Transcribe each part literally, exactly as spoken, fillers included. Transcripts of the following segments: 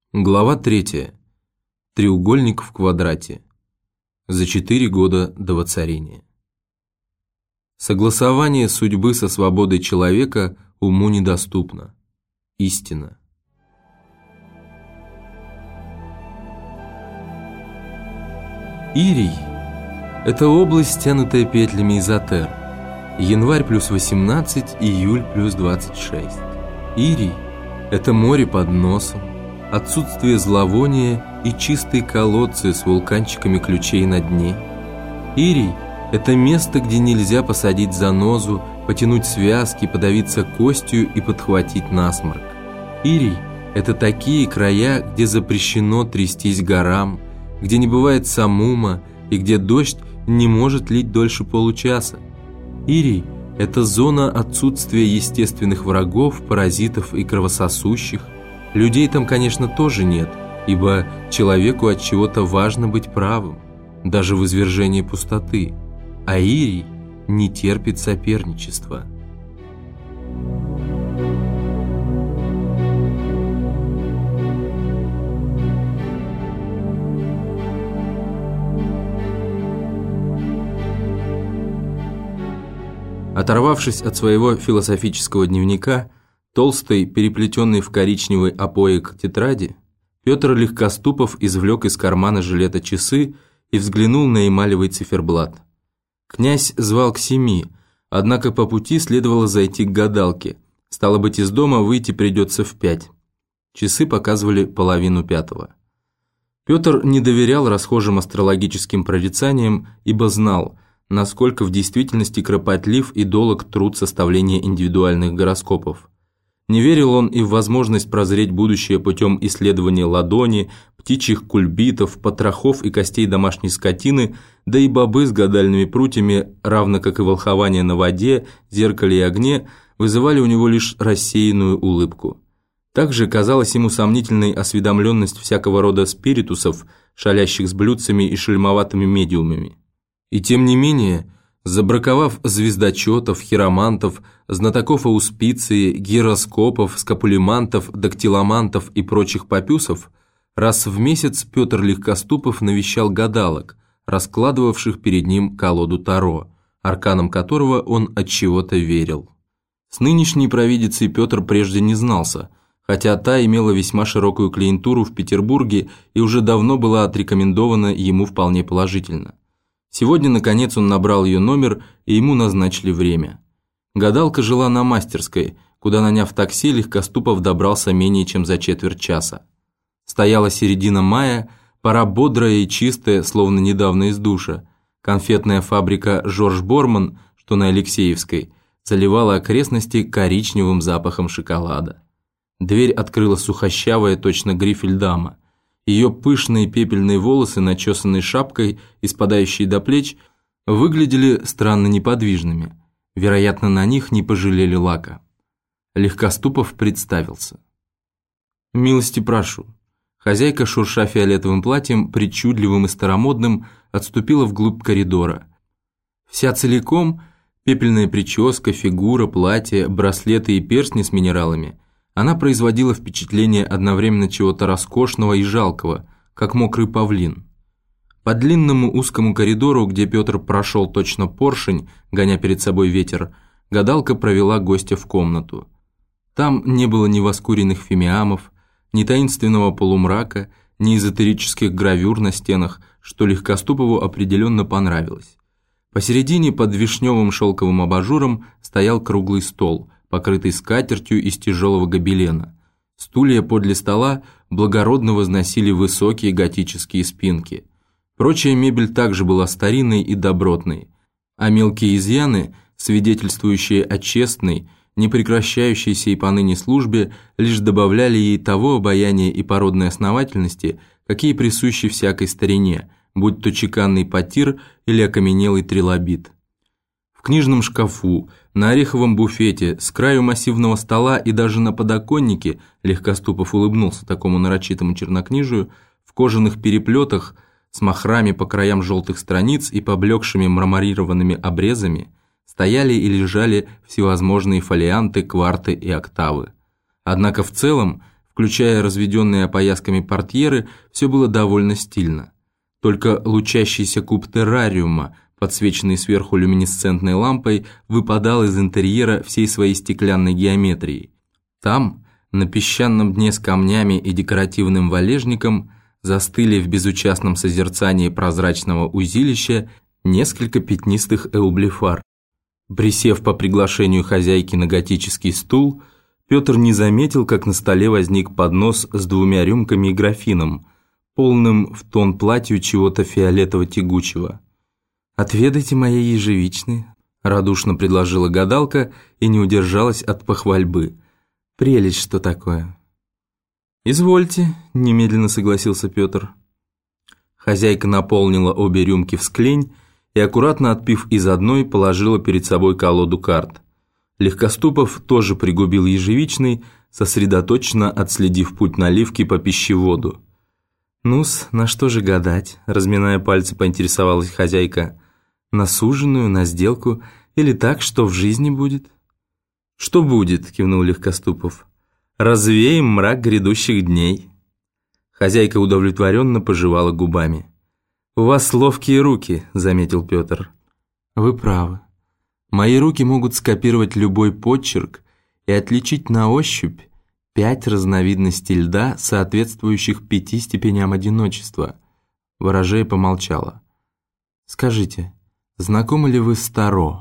Глава третья. Треугольник в квадрате. За четыре года до воцарения. Согласование судьбы со свободой человека уму недоступно. Истина. Ирий – это область, стянутая петлями изотер. Январь плюс восемнадцать, июль плюс двадцать шесть. Ирий – это море под носом, отсутствие зловония и чистые колодцы с вулканчиками ключей на дне. Ирий – это место, где нельзя посадить занозу, потянуть связки, подавиться костью и подхватить насморк. Ирий – это такие края, где запрещено трястись горам, где не бывает самума и где дождь не может лить дольше получаса. Ирий – это зона отсутствия естественных врагов, паразитов и кровососущих. Людей там, конечно, тоже нет, ибо человеку от чего-то важно быть правым, даже в извержении пустоты, а Ирий не терпит соперничества. Оторвавшись от своего философического дневника, толстой, переплетенной в коричневый опоек тетради, Петр Легкоступов извлек из кармана жилета часы и взглянул на эмалевый циферблат. Князь звал к семи, однако по пути следовало зайти к гадалке, стало быть, из дома выйти придется в пять. Часы показывали половину пятого. Петр не доверял расхожим астрологическим прорицаниям, ибо знал, насколько в действительности кропотлив и долог труд составления индивидуальных гороскопов. Не верил он и в возможность прозреть будущее путем исследования ладони, птичьих кульбитов, потрохов и костей домашней скотины, да и бобы с гадальными прутьями, равно как и волхование на воде, зеркале и огне, вызывали у него лишь рассеянную улыбку. Также казалась ему сомнительной осведомленность всякого рода спиритусов, шалящих с блюдцами и шельмоватыми медиумами. И тем не менее, забраковав звездочетов, хиромантов, знатоков ауспиции, гироскопов, скапулимантов, дактиломантов и прочих попюсов, раз в месяц Петр Легкоступов навещал гадалок, раскладывавших перед ним колоду Таро, арканам которого он от чего-то верил. С нынешней провидицей Петр прежде не знался, хотя та имела весьма широкую клиентуру в Петербурге и уже давно была отрекомендована ему вполне положительно. Сегодня, наконец, он набрал ее номер, и ему назначили время. Гадалка жила на Мастерской, куда, наняв такси, Легкоступов добрался менее чем за четверть часа. Стояла середина мая, пора бодрая и чистая, словно недавно из душа. Конфетная фабрика «Жорж Борман», что на Алексеевской, заливала окрестности коричневым запахом шоколада. Дверь открыла сухощавая, точно грифель дама. Ее пышные пепельные волосы, начесанные шапкой и спадающие до плеч, выглядели странно неподвижными. Вероятно, на них не пожалели лака. Легкоступов представился. «Милости прошу». Хозяйка, шурша фиолетовым платьем, причудливым и старомодным, отступила вглубь коридора. Вся целиком, пепельная прическа, фигура, платье, браслеты и перстни с минералами, она производила впечатление одновременно чего-то роскошного и жалкого, как мокрый павлин. По длинному узкому коридору, где Петр прошел точно поршень, гоня перед собой ветер, гадалка провела гостя в комнату. Там не было ни воскуренных фимиамов, ни таинственного полумрака, ни эзотерических гравюр на стенах, что Легкоступову определенно понравилось. Посередине под вишневым шелковым абажуром стоял круглый стол, покрытый скатертью из тяжелого гобелена. Стулья подле стола благородно возносили высокие готические спинки. Прочая мебель также была старинной и добротной, а мелкие изъяны, свидетельствующие о честной, непрекращающейся и поныне службе, лишь добавляли ей того обаяния и породной основательности, какие присущи всякой старине, будь то чеканный потир или окаменелый трилобит. В книжном шкафу, на ореховом буфете, с краю массивного стола и даже на подоконнике, Легкоступов улыбнулся такому нарочитому чернокнижию, в кожаных переплетах, с махрами по краям желтых страниц и поблекшими мраморированными обрезами, стояли и лежали всевозможные фолианты, кварты и октавы. Однако в целом, включая разведенные опоясками портьеры, все было довольно стильно. Только лучащийся куб террариума, подсвеченный сверху люминесцентной лампой, выпадал из интерьера всей своей стеклянной геометрией. Там, на песчаном дне с камнями и декоративным валежником, застыли в безучастном созерцании прозрачного узилища несколько пятнистых эублефар. Присев по приглашению хозяйки на готический стул, Петр не заметил, как на столе возник поднос с двумя рюмками и графином, полным в тон платью чего-то фиолетово-тягучего. «Отведайте моей ежевичной», – радушно предложила гадалка и не удержалась от похвальбы. «Прелесть, что такое». «Извольте», – немедленно согласился Петр. Хозяйка наполнила обе рюмки в склень и, аккуратно отпив из одной, положила перед собой колоду карт. Легкоступов тоже пригубил ежевичный, сосредоточенно отследив путь наливки по пищеводу. «Ну-с, на что же гадать?» – разминая пальцы, поинтересовалась хозяйка. «На суженую, на сделку или так, что в жизни будет?» «Что будет?» – кивнул Легкоступов. «Развеем мрак грядущих дней». Хозяйка удовлетворенно пожевала губами. «У вас ловкие руки», – заметил Петр. «Вы правы. Мои руки могут скопировать любой подчерк и отличить на ощупь пять разновидностей льда, соответствующих пяти степеням одиночества». Ворожея помолчала. «Скажите, знакомы ли вы с Таро?»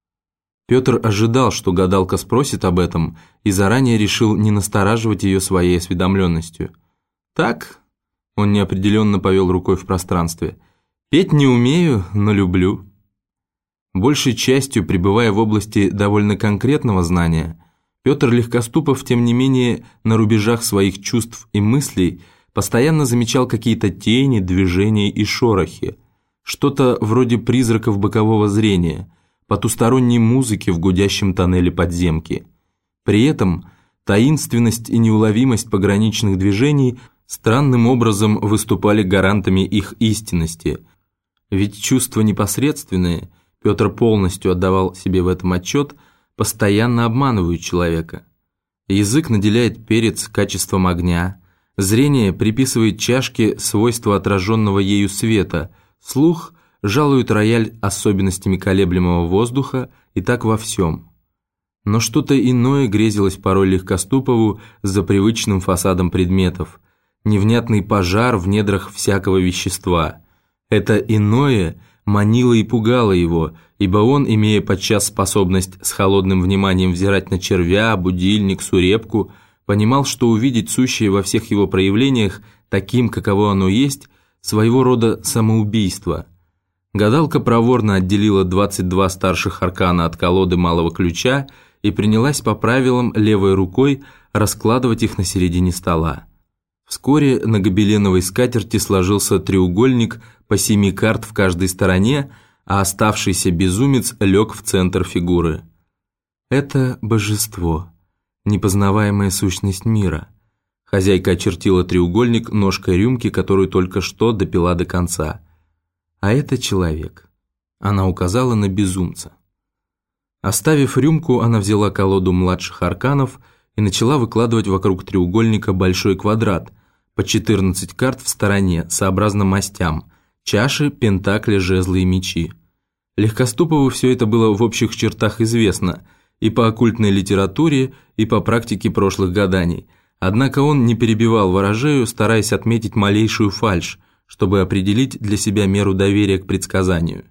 Петр ожидал, что гадалка спросит об этом, и заранее решил не настораживать ее своей осведомленностью. «Так?» – он неопределенно повел рукой в пространстве. «Петь не умею, но люблю». Большей частью, пребывая в области довольно конкретного знания, Петр Легкоступов, тем не менее, на рубежах своих чувств и мыслей постоянно замечал какие-то тени, движения и шорохи, что-то вроде призраков бокового зрения, потусторонней музыки в гудящем тоннеле подземки. При этом таинственность и неуловимость пограничных движений странным образом выступали гарантами их истинности, ведь чувства непосредственные, Петр полностью отдавал себе в этом отчет, постоянно обманывают человека. Язык наделяет перец качеством огня, зрение приписывает чашке свойства отраженного ею света, слух жалует рояль особенностями колеблемого воздуха, и так во всем. Но что-то иное грезилось порой Легкоступову за привычным фасадом предметов, невнятный пожар в недрах всякого вещества. Это иное манило и пугало его, ибо он, имея подчас способность с холодным вниманием взирать на червя, будильник, сурепку, понимал, что увидеть сущее во всех его проявлениях таким, каково оно есть, своего рода самоубийство. Гадалка проворно отделила двадцать два старших аркана от колоды малого ключа и принялась по правилам левой рукой раскладывать их на середине стола. Вскоре на гобеленовой скатерти сложился треугольник по семи карт в каждой стороне, а оставшийся безумец лег в центр фигуры. Это божество, непознаваемая сущность мира. Хозяйка очертила треугольник ножкой рюмки, которую только что допила до конца. А это человек. Она указала на безумца. Оставив рюмку, она взяла колоду младших арканов и начала выкладывать вокруг треугольника большой квадрат, по четырнадцать карт в стороне, сообразно мастям, чаши, пентакли, жезлы и мечи. Легкоступову все это было в общих чертах известно и по оккультной литературе, и по практике прошлых гаданий, однако он не перебивал ворожею, стараясь отметить малейшую фальшь, чтобы определить для себя меру доверия к предсказанию.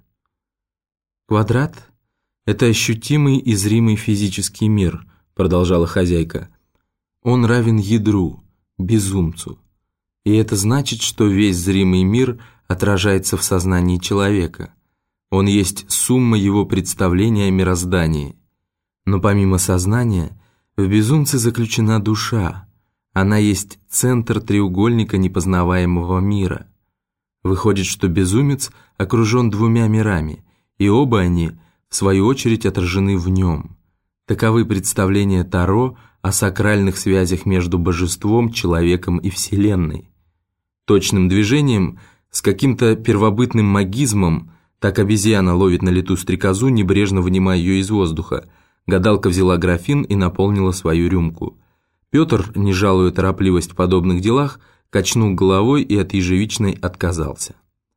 «Квадрат – это ощутимый и зримый физический мир», – продолжала хозяйка. «Он равен ядру, безумцу. И это значит, что весь зримый мир отражается в сознании человека. Он есть сумма его представления о мироздании. Но помимо сознания, в безумце заключена душа. Она есть центр треугольника непознаваемого мира. Выходит, что безумец окружен двумя мирами, и оба они, в свою очередь, отражены в нем. Таковы представления Таро о сакральных связях между божеством, человеком и Вселенной. Точным движением, с каким-то первобытным магизмом, так обезьяна ловит на лету стрекозу, небрежно вынимая ее из воздуха, гадалка взяла графин и наполнила свою рюмку. Петр, не жалуя торопливость в подобных делах, качнул головой и от ежевичной отказался.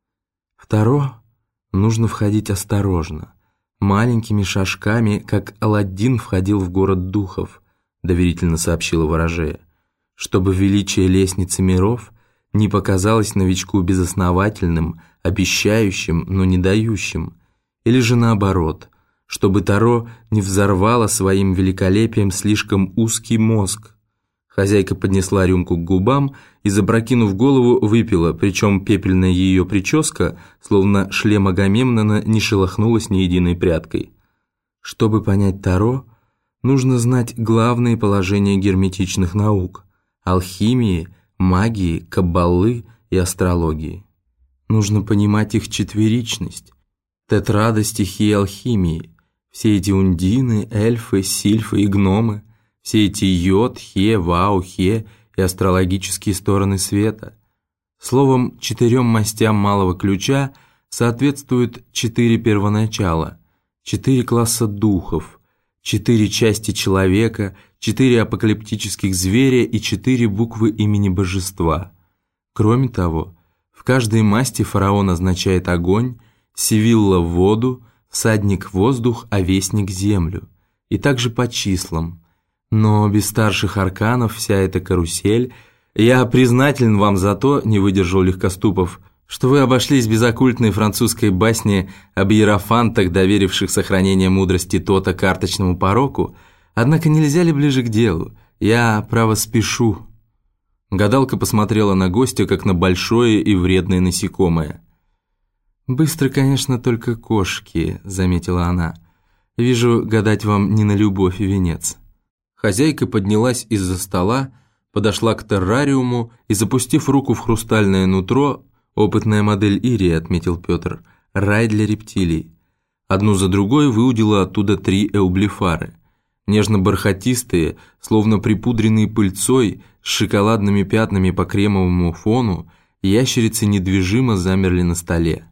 В Таро нужно входить осторожно, маленькими шажками, как Аладдин входил в город духов, доверительно сообщила ворожея, чтобы величие лестницы миров не показалось новичку безосновательным, обещающим, но не дающим, или же наоборот, чтобы Таро не взорвало своим великолепием слишком узкий мозг. Хозяйка поднесла рюмку к губам и, запрокинув голову, выпила, причем пепельная ее прическа, словно шлем Агамемнона, не шелохнулась ни единой прядкой. Чтобы понять Таро, нужно знать главные положения герметичных наук – алхимии, магии, каббалы и астрологии. Нужно понимать их четверичность, тетрада стихии алхимии, все эти ундины, эльфы, сильфы и гномы, все эти йод, хе, вау, хе и астрологические стороны света. Словом, четырем мастям малого ключа соответствуют четыре первоначала, четыре класса духов, четыре части человека, четыре апокалиптических зверя и четыре буквы имени божества. Кроме того, в каждой масти фараон означает огонь, сивилла – воду, всадник – воздух, а вестник – землю, и также по числам. Но без старших арканов вся эта карусель. Я признателен вам за то, не выдержал Легкоступов, что вы обошлись без оккультной французской басни об иерофантах, доверивших сохранение мудрости то-то карточному пороку, однако нельзя ли ближе к делу? Я, право, спешу». Гадалка посмотрела на гостя, как на большое и вредное насекомое. «Быстро, конечно, только кошки», — заметила она. «Вижу, гадать вам не на любовь и венец». Хозяйка поднялась из-за стола, подошла к террариуму и, запустив руку в хрустальное нутро, опытная модель Ирии, отметил Петр, рай для рептилий. Одну за другой выудила оттуда три эублифары. Нежно-бархатистые, словно припудренные пыльцой, с шоколадными пятнами по кремовому фону, ящерицы недвижимо замерли на столе.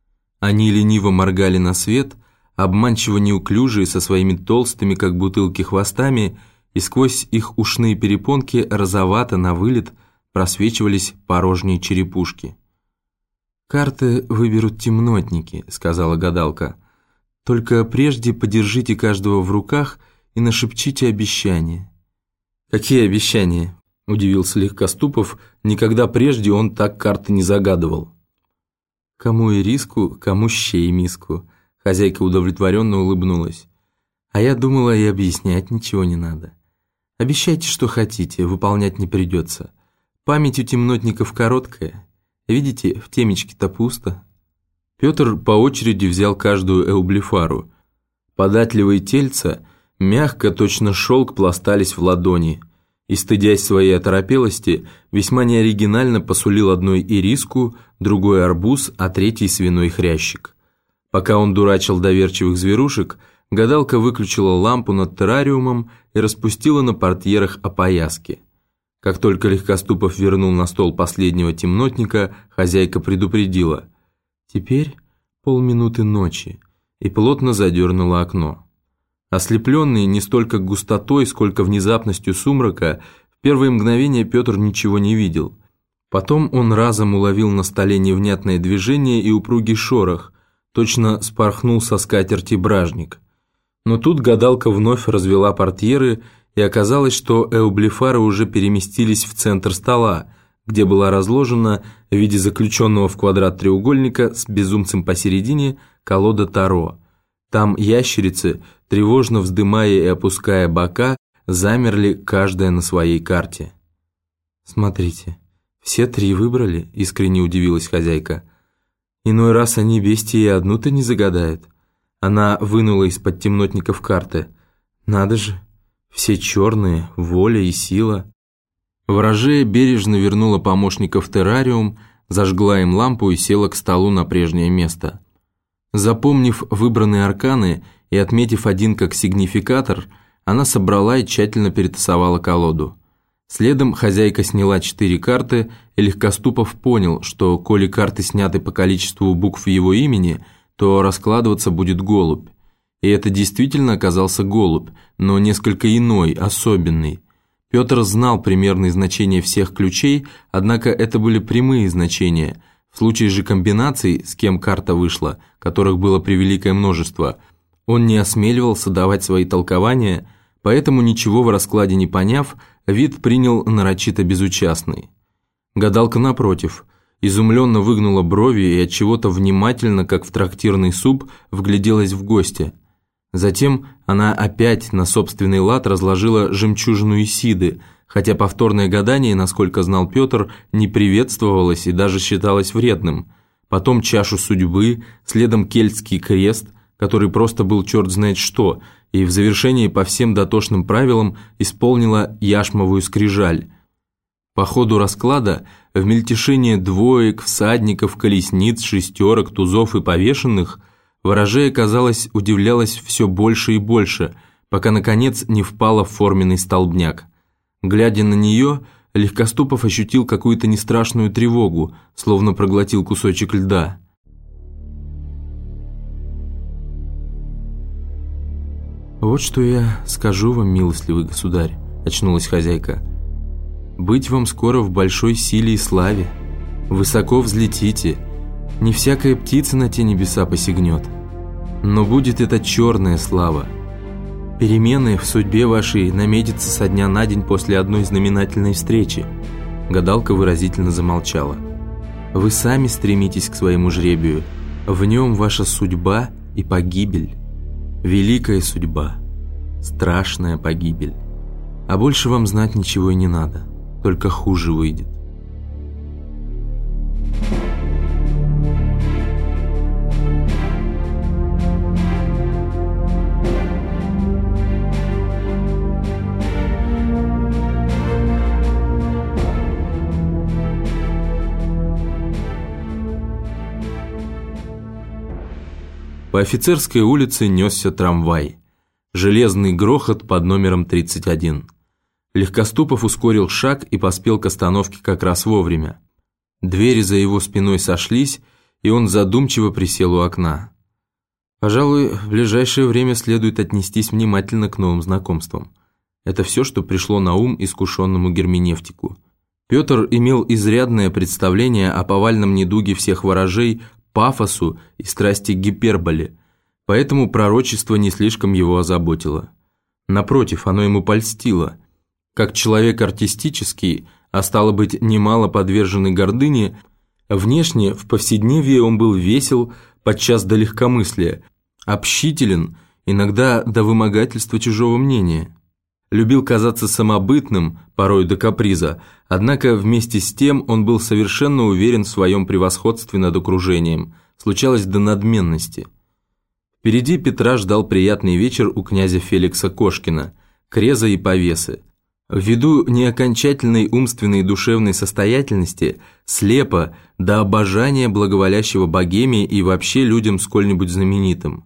Они лениво моргали на свет, обманчиво неуклюжие, со своими толстыми, как бутылки, хвостами, и сквозь их ушные перепонки розовато на вылет просвечивались порожние черепушки. «Карты выберут темнотники», — сказала гадалка. «Только прежде подержите каждого в руках и нашепчите обещания». «Какие обещания?» — удивился Легкоступов. Никогда прежде он так карты не загадывал. «Кому и риску, кому щей миску», — хозяйка удовлетворенно улыбнулась. «А я думала, и объяснять ничего не надо. Обещайте, что хотите, выполнять не придется. Память у темнотников короткая. Видите, в темечке-то пусто». Петр по очереди взял каждую эублифару. Податливые тельца мягко, точно шелк, пластались в ладони, и, стыдясь своей оторопелости, весьма неоригинально посулил одной ириску, другой арбуз, а третий свиной хрящик. Пока он дурачил доверчивых зверушек, гадалка выключила лампу над террариумом и распустила на портьерах опояски. Как только Легкоступов вернул на стол последнего темнотника, хозяйка предупредила: «Теперь полминуты ночи», и плотно задернула окно. Ослепленный не столько густотой, сколько внезапностью сумрака, в первые мгновения Петр ничего не видел. Потом он разом уловил на столе невнятное движение и упругий шорох, точно спорхнул со скатерти бражник. Но тут гадалка вновь развела портьеры, и оказалось, что эублифары уже переместились в центр стола, где была разложена в виде заключенного в квадрат треугольника с безумцем посередине колода Таро. Там ящерицы, тревожно вздымая и опуская бока, замерли каждая на своей карте. «Смотрите, все три выбрали», — искренне удивилась хозяйка. «Иной раз они бестии одну-то не загадают». Она вынула из-под темнотников карты. «Надо же, все черные, воля и сила». Ворожея бережно вернула помощника в террариум, зажгла им лампу и села к столу на прежнее место. Запомнив выбранные арканы и отметив один как сигнификатор, она собрала и тщательно перетасовала колоду. Следом хозяйка сняла четыре карты, и Легкоступов понял, что, коли карты сняты по количеству букв его имени, то раскладываться будет голубь. И это действительно оказался голубь, но несколько иной, особенный. Петр знал примерные значения всех ключей, однако это были прямые значения. В случае же комбинаций, с кем карта вышла, которых было превеликое множество, он не осмеливался давать свои толкования, поэтому, ничего в раскладе не поняв, вид принял нарочито безучастный. Гадалка, напротив, изумленно выгнула брови и отчего-то внимательно, как в трактирный суп, вгляделась в гостя. Затем она опять на собственный лад разложила жемчужину Исиды, хотя повторное гадание, насколько знал Петр, не приветствовалось и даже считалось вредным. Потом чашу судьбы, следом кельтский крест, который просто был черт знает что, и в завершении по всем дотошным правилам исполнила яшмовую скрижаль. По ходу расклада в мельтешение двоек, всадников, колесниц, шестерок, тузов и повешенных ворожея, казалось, удивлялась все больше и больше, пока, наконец, не впала в форменный столбняк. Глядя на нее, Легкоступов ощутил какую-то нестрашную тревогу, словно проглотил кусочек льда. «Вот что я скажу вам, милостливый государь», — очнулась хозяйка. «Быть вам скоро в большой силе и славе. Высоко взлетите. Не всякая птица на те небеса посягнет. Но будет это черная слава. Перемены в судьбе вашей наметятся со дня на день после одной знаменательной встречи». Гадалка выразительно замолчала. «Вы сами стремитесь к своему жребию. В нем ваша судьба и погибель. Великая судьба, страшная погибель. А больше вам знать ничего и не надо, только хуже выйдет». По Офицерской улице несся трамвай. Железный грохот под номером тридцать один. Легкоступов ускорил шаг и поспел к остановке как раз вовремя. Двери за его спиной сошлись, и он задумчиво присел у окна. Пожалуй, в ближайшее время следует отнестись внимательно к новым знакомствам. Это все, что пришло на ум искушенному герменевтику. Петр имел изрядное представление о повальном недуге всех ворожей, пафосу и страсти к гиперболе, поэтому пророчество не слишком его озаботило. Напротив, оно ему польстило. Как человек артистический, а стало быть, немало подверженный гордыне, внешне, в повседневье он был весел, подчас до легкомыслия, общителен, иногда до вымогательства чужого мнения. Любил казаться самобытным, порой до каприза, однако вместе с тем он был совершенно уверен в своем превосходстве над окружением, случалось до надменности. Впереди Петра ждал приятный вечер у князя Феликса Кошкина, креза и повесы. Ввиду неокончательной умственной и душевной состоятельности, слепо, до обожания благоволящего богеме и вообще людям сколь-нибудь знаменитым.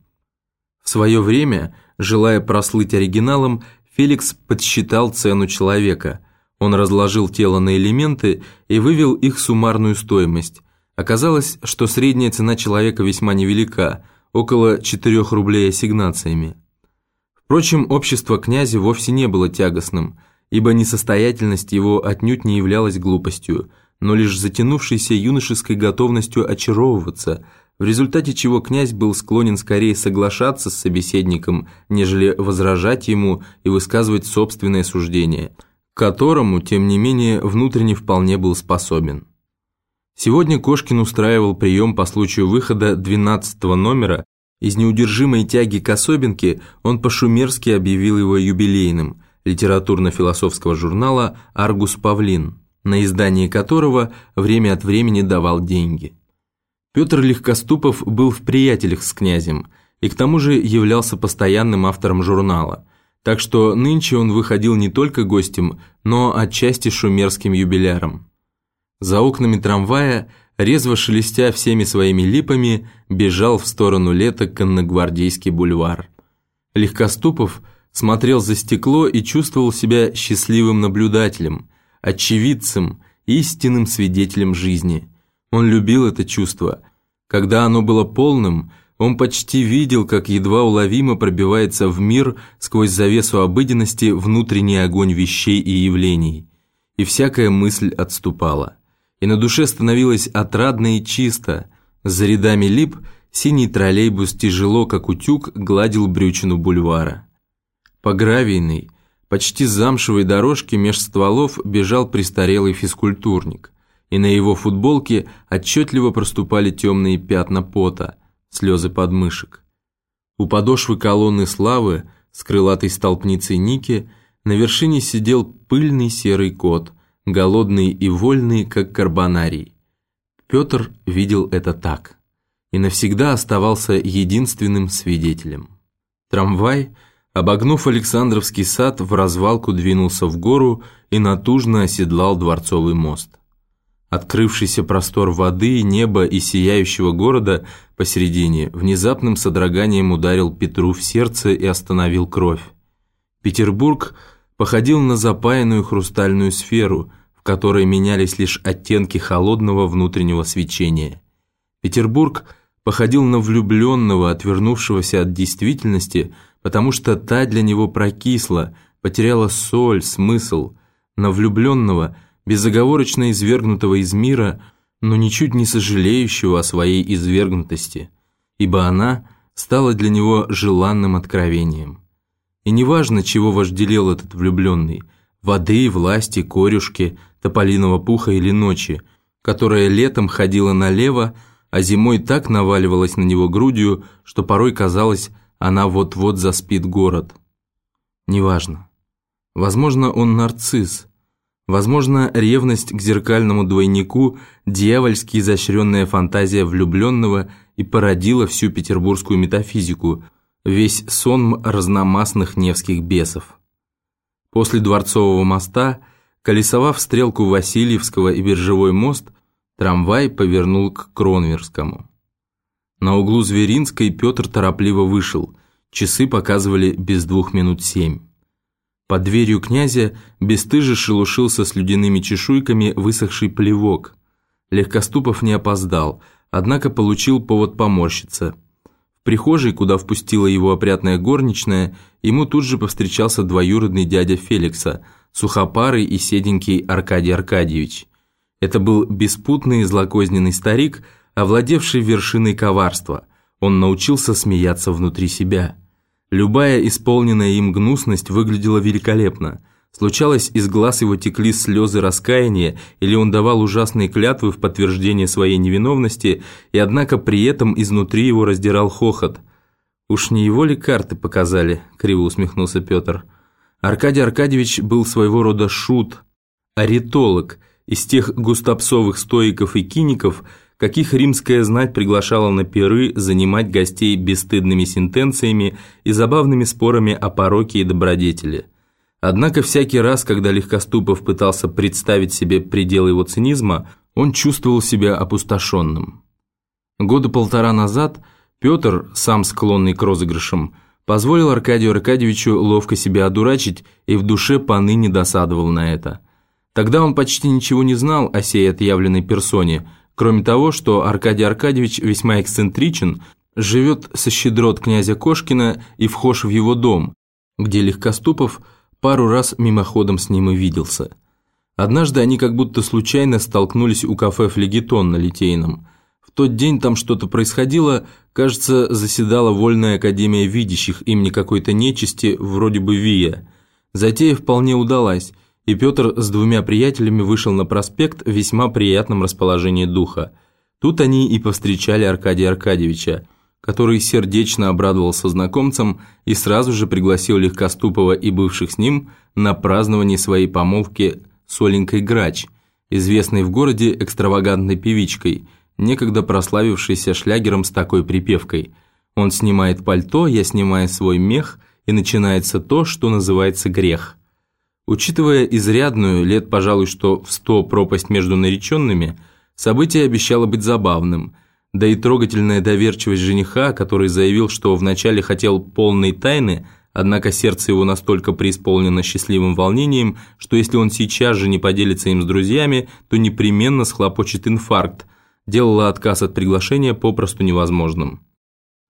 В свое время, желая прослыть оригиналом, Феликс подсчитал цену человека. Он разложил тело на элементы и вывел их суммарную стоимость. Оказалось, что средняя цена человека весьма невелика, около четырёх рублей ассигнациями. Впрочем, общество князя вовсе не было тягостным, ибо несостоятельность его отнюдь не являлась глупостью, но лишь затянувшейся юношеской готовностью очаровываться, в результате чего князь был склонен скорее соглашаться с собеседником, нежели возражать ему и высказывать собственное суждение, к которому, тем не менее, внутренне вполне был способен. Сегодня Кошкин устраивал прием по случаю выхода двенадцатого номера. Из неудержимой тяги к особенке он по-шумерски объявил его юбилейным, литературно-философского журнала «Аргус Павлин», на издание которого время от времени давал деньги. Петр Легкоступов был в приятелях с князем и к тому же являлся постоянным автором журнала, так что нынче он выходил не только гостем, но отчасти шумерским юбиляром. За окнами трамвая, резво шелестя всеми своими липами, бежал в сторону лета Конногвардейский бульвар. Легкоступов смотрел за стекло и чувствовал себя счастливым наблюдателем, очевидцем, истинным свидетелем жизни. Он любил это чувство. Когда оно было полным, Он почти видел, как едва уловимо пробивается в мир сквозь завесу обыденности внутренний огонь вещей и явлений. И всякая мысль отступала. И на душе становилось отрадно и чисто. За рядами лип синий троллейбус тяжело, как утюг, гладил брючину бульвара. По гравийной, почти замшевой дорожке меж стволов бежал престарелый физкультурник, и на его футболке отчетливо проступали темные пятна пота, слезы подмышек. У подошвы колонны славы с крылатой столпницей Ники на вершине сидел пыльный серый кот, голодный и вольный, как карбонарий. Петр видел это так и навсегда оставался единственным свидетелем. Трамвай, обогнув Александровский сад, в развалку двинулся в гору и натужно оседлал Дворцовый мост. Открывшийся простор воды, неба и сияющего города посередине внезапным содроганием ударил Петру в сердце и остановил кровь. Петербург походил на запаянную хрустальную сферу, в которой менялись лишь оттенки холодного внутреннего свечения. Петербург походил на влюбленного, отвернувшегося от действительности, потому что та для него прокисла, потеряла соль, смысл, на влюбленного, безоговорочно извергнутого из мира, но ничуть не сожалеющего о своей извергнутости, ибо она стала для него желанным откровением. И неважно, чего вожделел этот влюбленный – воды, власти, корюшки, тополиного пуха или ночи, которая летом ходила налево, а зимой так наваливалась на него грудью, что порой казалось, она вот-вот заспит город. Неважно. Возможно, он нарцисс. Возможно, ревность к зеркальному двойнику – дьявольски изощренная фантазия влюбленного и породила всю петербургскую метафизику, весь сон разномастных невских бесов. После Дворцового моста, колесовав стрелку Васильевского и Биржевой мост, трамвай повернул к Кронверскому. На углу Зверинской Петр торопливо вышел, часы показывали без двух минут семь. Под дверью князя бесстыже шелушился с ледяными чешуйками высохший плевок. Легкоступов не опоздал, однако получил повод поморщиться. В прихожей, куда впустила его опрятная горничная, ему тут же повстречался двоюродный дядя Феликса, сухопарый и седенький Аркадий Аркадьевич. Это был беспутный злокозненный старик, овладевший вершиной коварства. Он научился смеяться внутри себя. Любая исполненная им гнусность выглядела великолепно. Случалось, из глаз его текли слезы раскаяния, или он давал ужасные клятвы в подтверждение своей невиновности, и однако при этом изнутри его раздирал хохот. «Уж не его ли карты показали?» – криво усмехнулся Петр. Аркадий Аркадьевич был своего рода шут, аритолог, из тех густопсовых стоиков и киников, каких римская знать приглашала на пиры занимать гостей бесстыдными сентенциями и забавными спорами о пороке и добродетели. Однако всякий раз, когда Легкоступов пытался представить себе пределы его цинизма, он чувствовал себя опустошенным. Года полтора назад Петр, сам склонный к розыгрышам, позволил Аркадию Аркадьевичу ловко себя одурачить и в душе поныне досадовал на это. Тогда он почти ничего не знал о сей отъявленной персоне, кроме того, что Аркадий Аркадьевич весьма эксцентричен, живет со щедрот князя Кошкина и вхож в его дом, где Легкоступов пару раз мимоходом с ним и виделся. Однажды они как будто случайно столкнулись у кафе «Флегетон» на Литейном. В тот день там что-то происходило, кажется, заседала Вольная академия видящих имени какой-то нечисти, вроде бы Вия. Затея вполне удалась, и Петр с двумя приятелями вышел на проспект в весьма приятном расположении духа. Тут они и повстречали Аркадия Аркадьевича, который сердечно обрадовался знакомцам и сразу же пригласил Легкоступова и бывших с ним на празднование своей помолвки с Оленькой Грач, известной в городе экстравагантной певичкой, некогда прославившейся шлягером с такой припевкой: «Он снимает пальто, я снимаю свой мех, и начинается то, что называется грех». Учитывая изрядную, лет, пожалуй, что в сто пропасть между нареченными, событие обещало быть забавным, да и трогательная доверчивость жениха, который заявил, что вначале хотел полной тайны, однако сердце его настолько преисполнено счастливым волнением, что если он сейчас же не поделится им с друзьями, то непременно схлопочет инфаркт, делало отказ от приглашения попросту невозможным.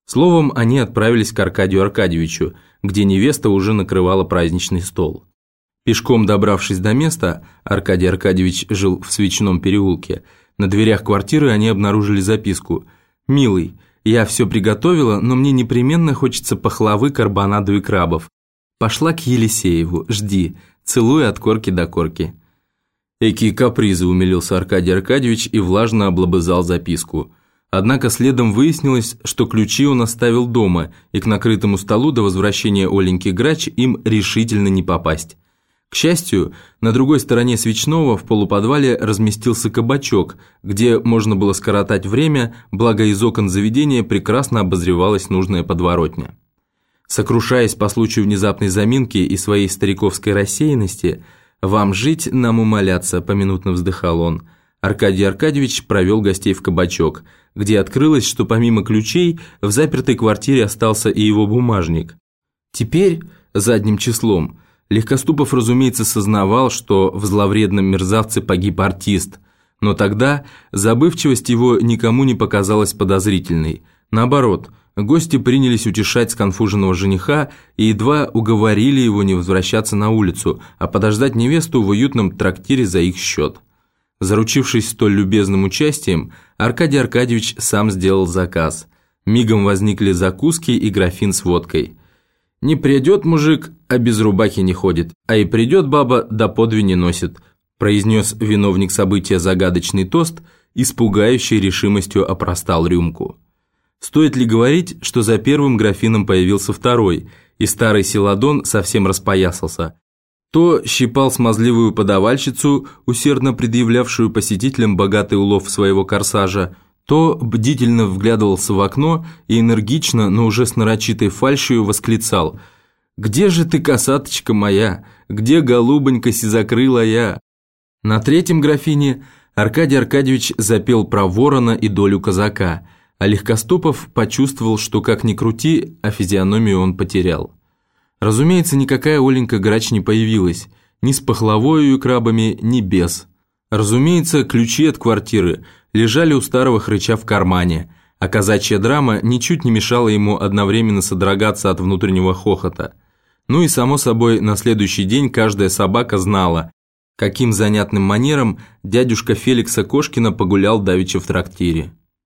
Словом, они отправились к Аркадию Аркадьевичу, где невеста уже накрывала праздничный стол. Пешком добравшись до места, Аркадий Аркадьевич жил в Свечном переулке, на дверях квартиры они обнаружили записку: «Милый, я все приготовила, но мне непременно хочется пахлавы, карбонаду и крабов. Пошла к Елисееву, жди, целую от корки до корки». «Экие капризы», – умилился Аркадий Аркадьевич и влажно облобызал записку. Однако следом выяснилось, что ключи он оставил дома, и к накрытому столу до возвращения Оленьки Грач им решительно не попасть. К счастью, на другой стороне Свечного в полуподвале разместился кабачок, где можно было скоротать время, благо из окон заведения прекрасно обозревалась нужная подворотня. Сокрушаясь по случаю внезапной заминки и своей стариковской рассеянности, «Вам жить, нам умоляться», – поминутно вздыхал он, Аркадий Аркадьевич провел гостей в кабачок, где открылось, что помимо ключей в запертой квартире остался и его бумажник. Теперь, задним числом, Легкоступов, разумеется, сознавал, что в зловредном мерзавце погиб артист, но тогда забывчивость его никому не показалась подозрительной. Наоборот, гости принялись утешать сконфуженного жениха и едва уговорили его не возвращаться на улицу, а подождать невесту в уютном трактире за их счет. Заручившись столь любезным участием, Аркадий Аркадьевич сам сделал заказ. Мигом возникли закуски и графин с водкой. «Не придет мужик, а без рубахи не ходит, а и придет баба, да подви не носит», произнес виновник события загадочный тост и с пугающей решимостью опростал рюмку. Стоит ли говорить, что за первым графином появился второй, и старый Селадон совсем распоясался. То щипал смазливую подавальщицу, усердно предъявлявшую посетителям богатый улов своего корсажа, то бдительно вглядывался в окно и энергично, но уже с нарочитой фальшью восклицал: «Где же ты, косаточка моя? Где, голубонька сизокрылая?» На третьем графине Аркадий Аркадьевич запел про ворона и долю казака, а Легкоступов почувствовал, что как ни крути, а физиономию он потерял. Разумеется, никакая Оленька Грач не появилась, ни с пахлавою и крабами, ни без. Разумеется, ключи от квартиры лежали у старого хрыча в кармане, а казачья драма ничуть не мешала ему одновременно содрогаться от внутреннего хохота. Ну и, само собой, на следующий день каждая собака знала, каким занятным манером дядюшка Феликса Кошкина погулял давеча в трактире.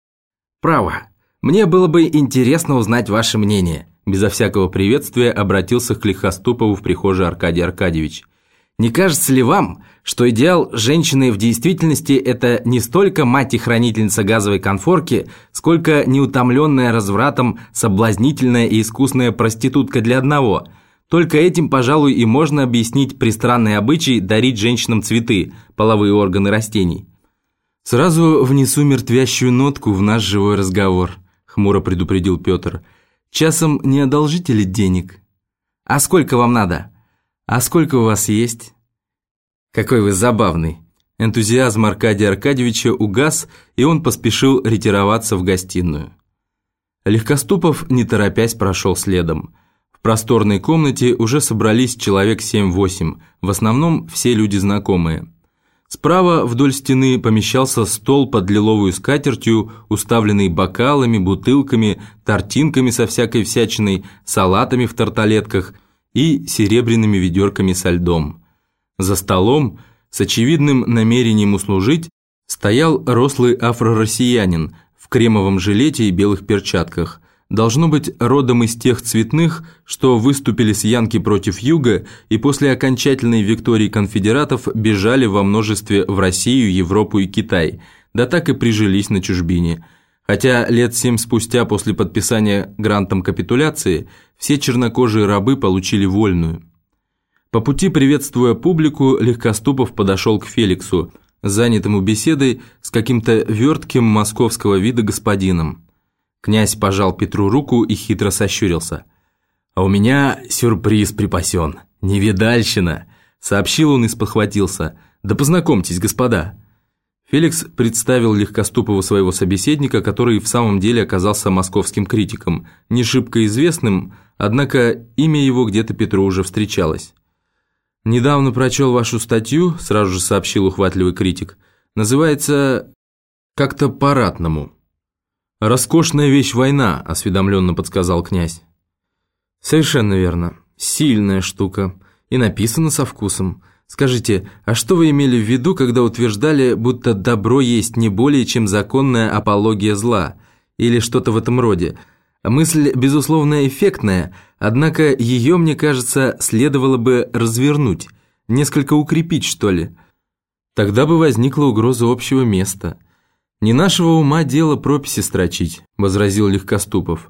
«Право, мне было бы интересно узнать ваше мнение», безо всякого приветствия обратился к Легкоступову в прихожей Аркадий Аркадьевич. «Не кажется ли вам, что идеал женщины в действительности – это не столько мать и хранительница газовой конфорки, сколько неутомленная развратом соблазнительная и искусная проститутка для одного? Только этим, пожалуй, и можно объяснить пристранный обычай дарить женщинам цветы, половые органы растений». «Сразу внесу мертвящую нотку в наш живой разговор», – хмуро предупредил Петр. «Часом не одолжите ли денег?» «А сколько вам надо?» «А сколько у вас есть?» «Какой вы забавный!» Энтузиазм Аркадия Аркадьевича угас, и он поспешил ретироваться в гостиную. Легкоступов, не торопясь, прошел следом. В просторной комнате уже собрались человек семь-восемь, в основном все люди знакомые. Справа вдоль стены помещался стол под лиловую скатертью, уставленный бокалами, бутылками, тортинками со всякой всячиной, салатами в тарталетках и серебряными ведерками со льдом. За столом, с очевидным намерением услужить, стоял рослый афро-россиянин в кремовом жилете и белых перчатках, должно быть родом из тех цветных, что выступили с Янки против Юга и после окончательной виктории конфедератов бежали во множестве в Россию, Европу и Китай, да так и прижились на чужбине. Хотя лет семь спустя после подписания грантом капитуляции все чернокожие рабы получили вольную. По пути, приветствуя публику, Легкоступов подошел к Феликсу, занятому беседой с каким-то вертким московского вида господином. Князь пожал Петру руку и хитро сощурился. «А у меня сюрприз припасен, невидальщина», — сообщил он и спохватился. «Да познакомьтесь, господа». Феликс представил Легкоступову своего собеседника, который в самом деле оказался московским критиком, не шибко известным, однако имя его где-то Петру уже встречалось. «Недавно прочел вашу статью», — сразу же сообщил ухватливый критик. «Называется как-то по-ратному». «Роскошная вещь война», – осведомленно подсказал князь. «Совершенно верно. Сильная штука. И написано со вкусом. Скажите, а что вы имели в виду, когда утверждали, будто добро есть не более, чем законная апология зла? Или что-то в этом роде? Мысль, безусловно, эффектная, однако ее, мне кажется, следовало бы развернуть, несколько укрепить, что ли. Тогда бы возникла угроза общего места. Не нашего ума дело прописи строчить», – возразил Легкоступов.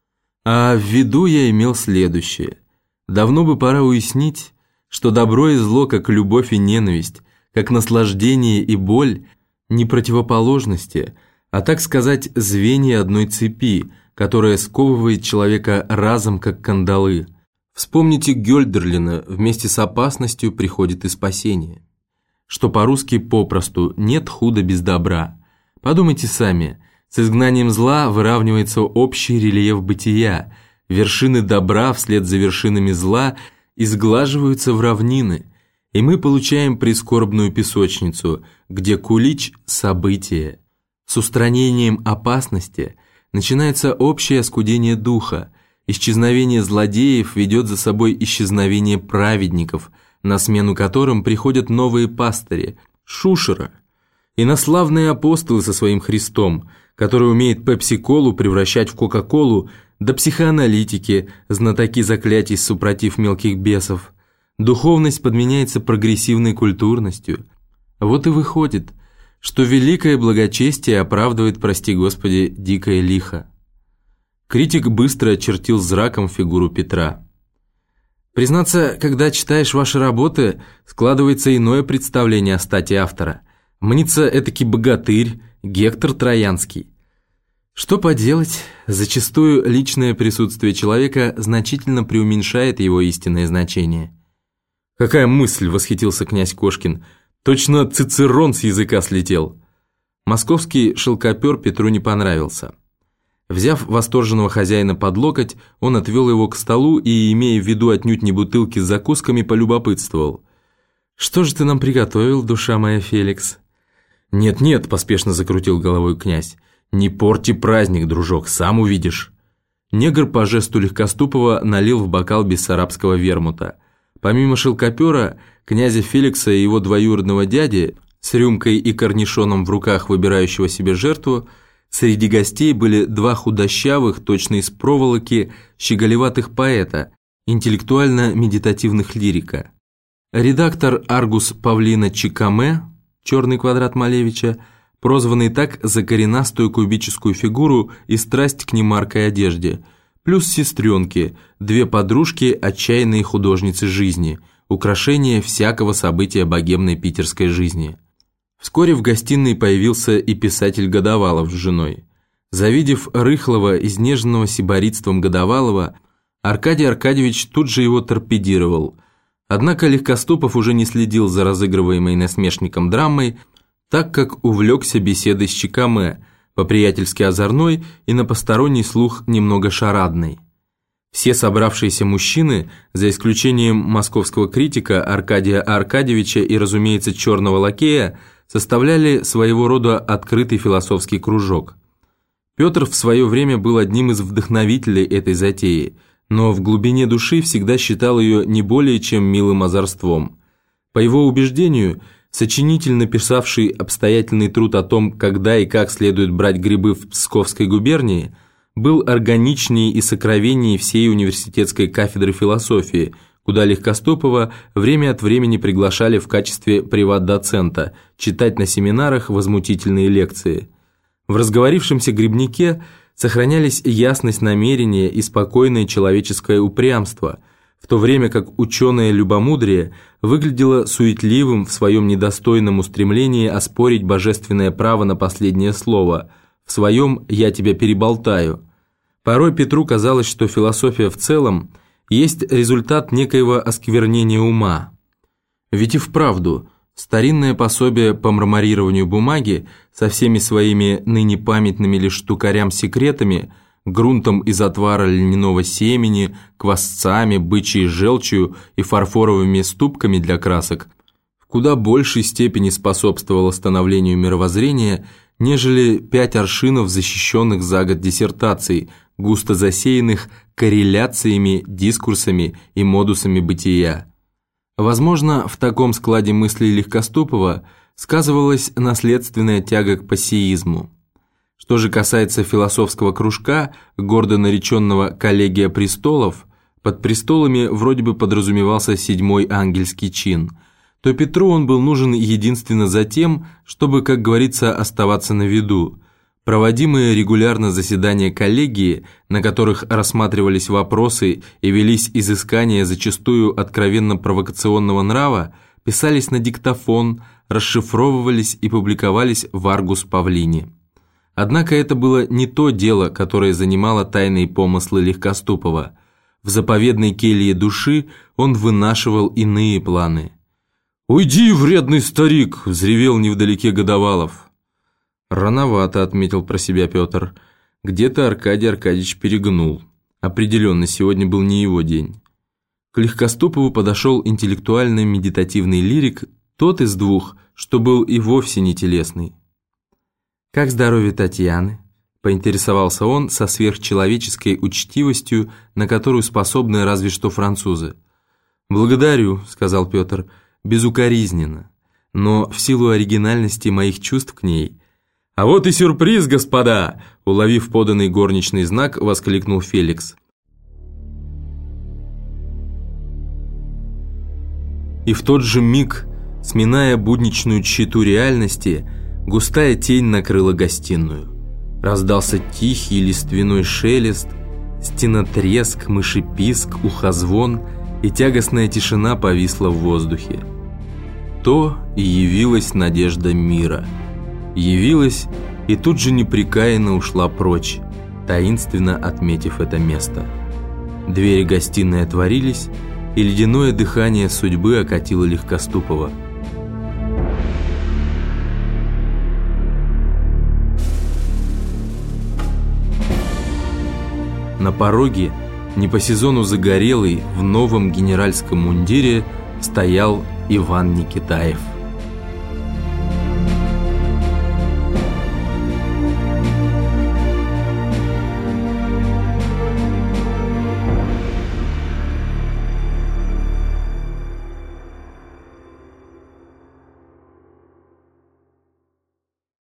«А в виду я имел следующее. Давно бы пора уяснить, что добро и зло, как любовь и ненависть, как наслаждение и боль, не противоположности, а, так сказать, звенья одной цепи, которая сковывает человека разом, как кандалы. Вспомните Гёльдерлина «Вместе с опасностью приходит и спасение», что по-русски попросту «нет худа без добра». Подумайте сами, с изгнанием зла выравнивается общий рельеф бытия, вершины добра вслед за вершинами зла изглаживаются в равнины, и мы получаем прискорбную песочницу, где кулич – событие. С устранением опасности начинается общее оскудение духа, исчезновение злодеев ведет за собой исчезновение праведников, на смену которым приходят новые пастыри – шушера, инославные апостолы со своим Христом, который умеет пепси-колу превращать в кока-колу, да психоаналитики, знатоки заклятий супротив мелких бесов. Духовность подменяется прогрессивной культурностью. Вот и выходит, что великое благочестие оправдывает, прости Господи, дикое лихо. Критик быстро очертил зраком фигуру Петра. Признаться, когда читаешь ваши работы, складывается иное представление о стати автора. Мнится этакий богатырь, Гектор Троянский. Что поделать, зачастую личное присутствие человека значительно преуменьшает его истинное значение. «Какая мысль!» – восхитился князь Кошкин. «Точно Цицерон с языка слетел!» Московский шелкопер Петру не понравился. Взяв восторженного хозяина под локоть, он отвел его к столу и, имея в виду отнюдь не бутылки с закусками, полюбопытствовал. «Что же ты нам приготовил, душа моя, Феликс?» «Нет-нет», – поспешно закрутил головой князь. «Не порти праздник, дружок, сам увидишь». Негр по жесту Легкоступова налил в бокал бессарабского вермута. Помимо шелкопера, князя Феликса и его двоюродного дяди, с рюмкой и корнишоном в руках выбирающего себе жертву, среди гостей были два худощавых, точно из проволоки, щеголеватых поэта, интеллектуально-медитативных лирика. Редактор Аргус Павлина Чикаме, черный квадрат Малевича, прозванный так за коренастую кубическую фигуру и страсть к немаркой одежде, плюс сестренки, две подружки, отчаянные художницы жизни, украшение всякого события богемной питерской жизни. Вскоре в гостиной появился и писатель Годовалов с женой. Завидев рыхлого, изнеженного сиборитством Годовалова, Аркадий Аркадьевич тут же его торпедировал. Однако Легкоступов уже не следил за разыгрываемой насмешником драмой, так как увлекся беседой с Чикаме, по-приятельски озорной и на посторонний слух немного шарадной. Все собравшиеся мужчины, за исключением московского критика Аркадия Аркадьевича и, разумеется, черного лакея, составляли своего рода открытый философский кружок. Петр в свое время был одним из вдохновителей этой затеи, но в глубине души всегда считал ее не более чем милым озорством. По его убеждению, сочинитель, написавший обстоятельный труд о том, когда и как следует брать грибы в Псковской губернии, был органичнее и сокровеннее всей университетской кафедры философии, куда Легкоступова время от времени приглашали в качестве приват-доцента читать на семинарах возмутительные лекции. В разговорившемся грибнике сохранялись ясность намерения и спокойное человеческое упрямство, в то время как ученое любомудрие выглядело суетливым в своем недостойном устремлении оспорить божественное право на последнее слово, в своем «я тебя переболтаю». Порой Петру казалось, что философия в целом есть результат некоего осквернения ума. Ведь и вправду, старинное пособие по мраморированию бумаги со всеми своими ныне памятными лишь штукарям секретами, грунтом из отвара льняного семени, квасцами, бычьей желчью и фарфоровыми ступками для красок, в куда большей степени способствовало становлению мировоззрения, нежели пять аршинов защищенных за год диссертаций, густо засеянных корреляциями, дискурсами и модусами бытия. Возможно, в таком складе мыслей Легкоступова сказывалась наследственная тяга к пассеизму. Что же касается философского кружка, гордо нареченного «Коллегия престолов», под престолами вроде бы подразумевался седьмой ангельский чин, то Петру он был нужен единственно за тем, чтобы, как говорится, оставаться на виду. Проводимые регулярно заседания коллегии, на которых рассматривались вопросы и велись изыскания зачастую откровенно провокационного нрава, писались на диктофон, расшифровывались и публиковались в Аргус Павлини. Однако это было не то дело, которое занимало тайные помыслы Легкоступова. В заповедной келье души он вынашивал иные планы. «Уйди, вредный старик!» – взревел невдалеке Годовалов. «Рановато», – отметил про себя Петр. Где-то Аркадий Аркадьевич перегнул. Определенно, сегодня был не его день. К Легкоступову подошел интеллектуально-медитативный лирик, тот из двух, что был и вовсе не телесный. «Как здоровье Татьяны?» – поинтересовался он со сверхчеловеческой учтивостью, на которую способны разве что французы. «Благодарю», – сказал Петр, – «безукоризненно, но в силу оригинальности моих чувств к ней». «А вот и сюрприз, господа!» – уловив поданный горничный знак, воскликнул Феликс. И в тот же миг, сминая будничную тщету реальности, густая тень накрыла гостиную. Раздался тихий лиственной шелест, стенотреск, мышеписк, ухозвон, и тягостная тишина повисла в воздухе. То и явилась надежда мира. Явилась и тут же непрекаянно ушла прочь, таинственно отметив это место. Двери гостиной отворились, и ледяное дыхание судьбы окатило Легкоступова. На пороге, не по сезону загорелый, в новом генеральском мундире, стоял Иван Никитаев.